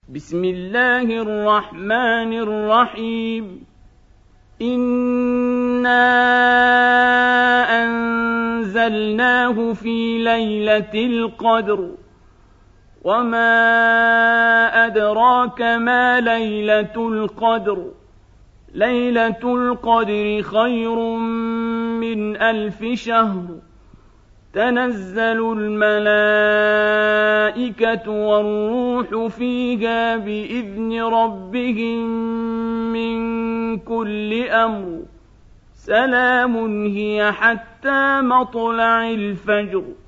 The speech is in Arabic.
بسم الله الرحمن الرحيم إنا أنزلناه في ليلة القدر وما أدراك ما ليلة القدر ليلة القدر خير من 1000 شهر تنزل الملائكة والروح فيها بإذن ربهم من كل أمر سلام هي حتى مطلع الفجر